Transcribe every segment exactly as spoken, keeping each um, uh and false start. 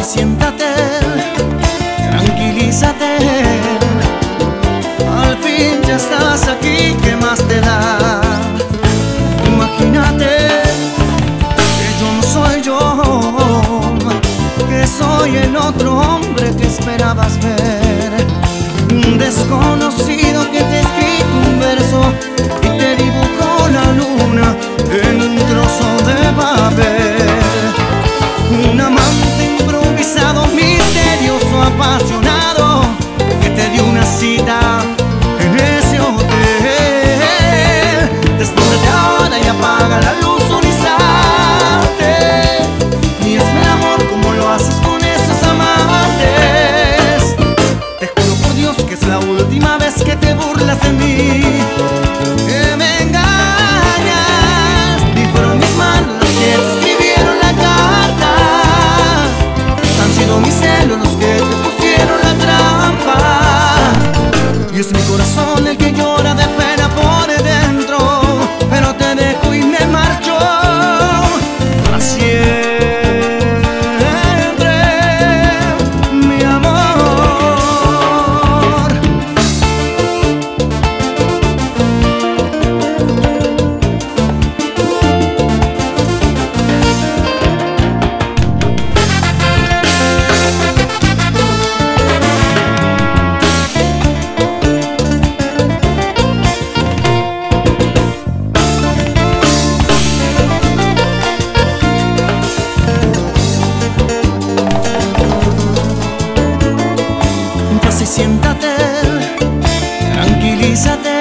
siéntate, tranquilízate. Al fin ya estás aquí, ¿qué más te da? Imagínate que yo no soy yo, que soy el otro hombre que esperabas ver. Un desconocido que te escribe un verso y te dibujó la luna en un trozo de papel. Un amante improvisado, misterioso, apasionado, que te dio una cita en ese hotel. Desnúdate ahora y apaga la luz un instante, y hazme el amor como lo haces con esos amantes. Te juro por Dios que es la última vez que te burlas de mí, que me engañas. Y fueron mis manos las que te escribieron la carta, han sido mis celos los que te pusieron la trampa, y es mi corazón el que llora de pena por dentro, pero te dejo y me marcho para siempre, mi amor. Pasa y siéntate, tranquilízate.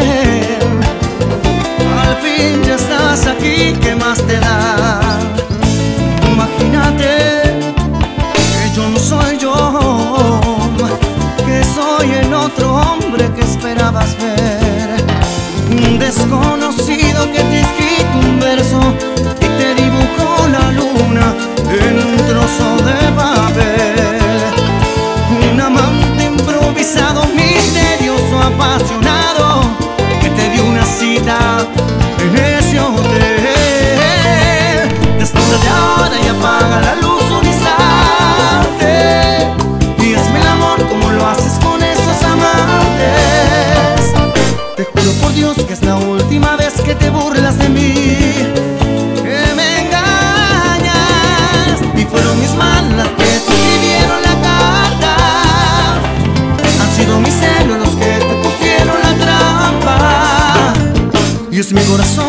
Al fin ya estás aquí, ¿qué más te da? Imagínate que yo no soy yo, que soy el otro hombre que esperabas ver. Un desconocido que te escribe un verso y te dibujó la luna en un trozo de papel. Un amante improvisado, misterioso, apasionado, que te dio una cita en ese hotel. Desnúdate ahora y apaga la luz un instante, y hazme el amor como lo haces con esos amantes. Te juro por Dios que es la última vez que te burlas de mí, que me engañas. Y fueron mis manos las que te escribieron la carta, han sido mis celos los que te pusieron la trampa, y es mi corazón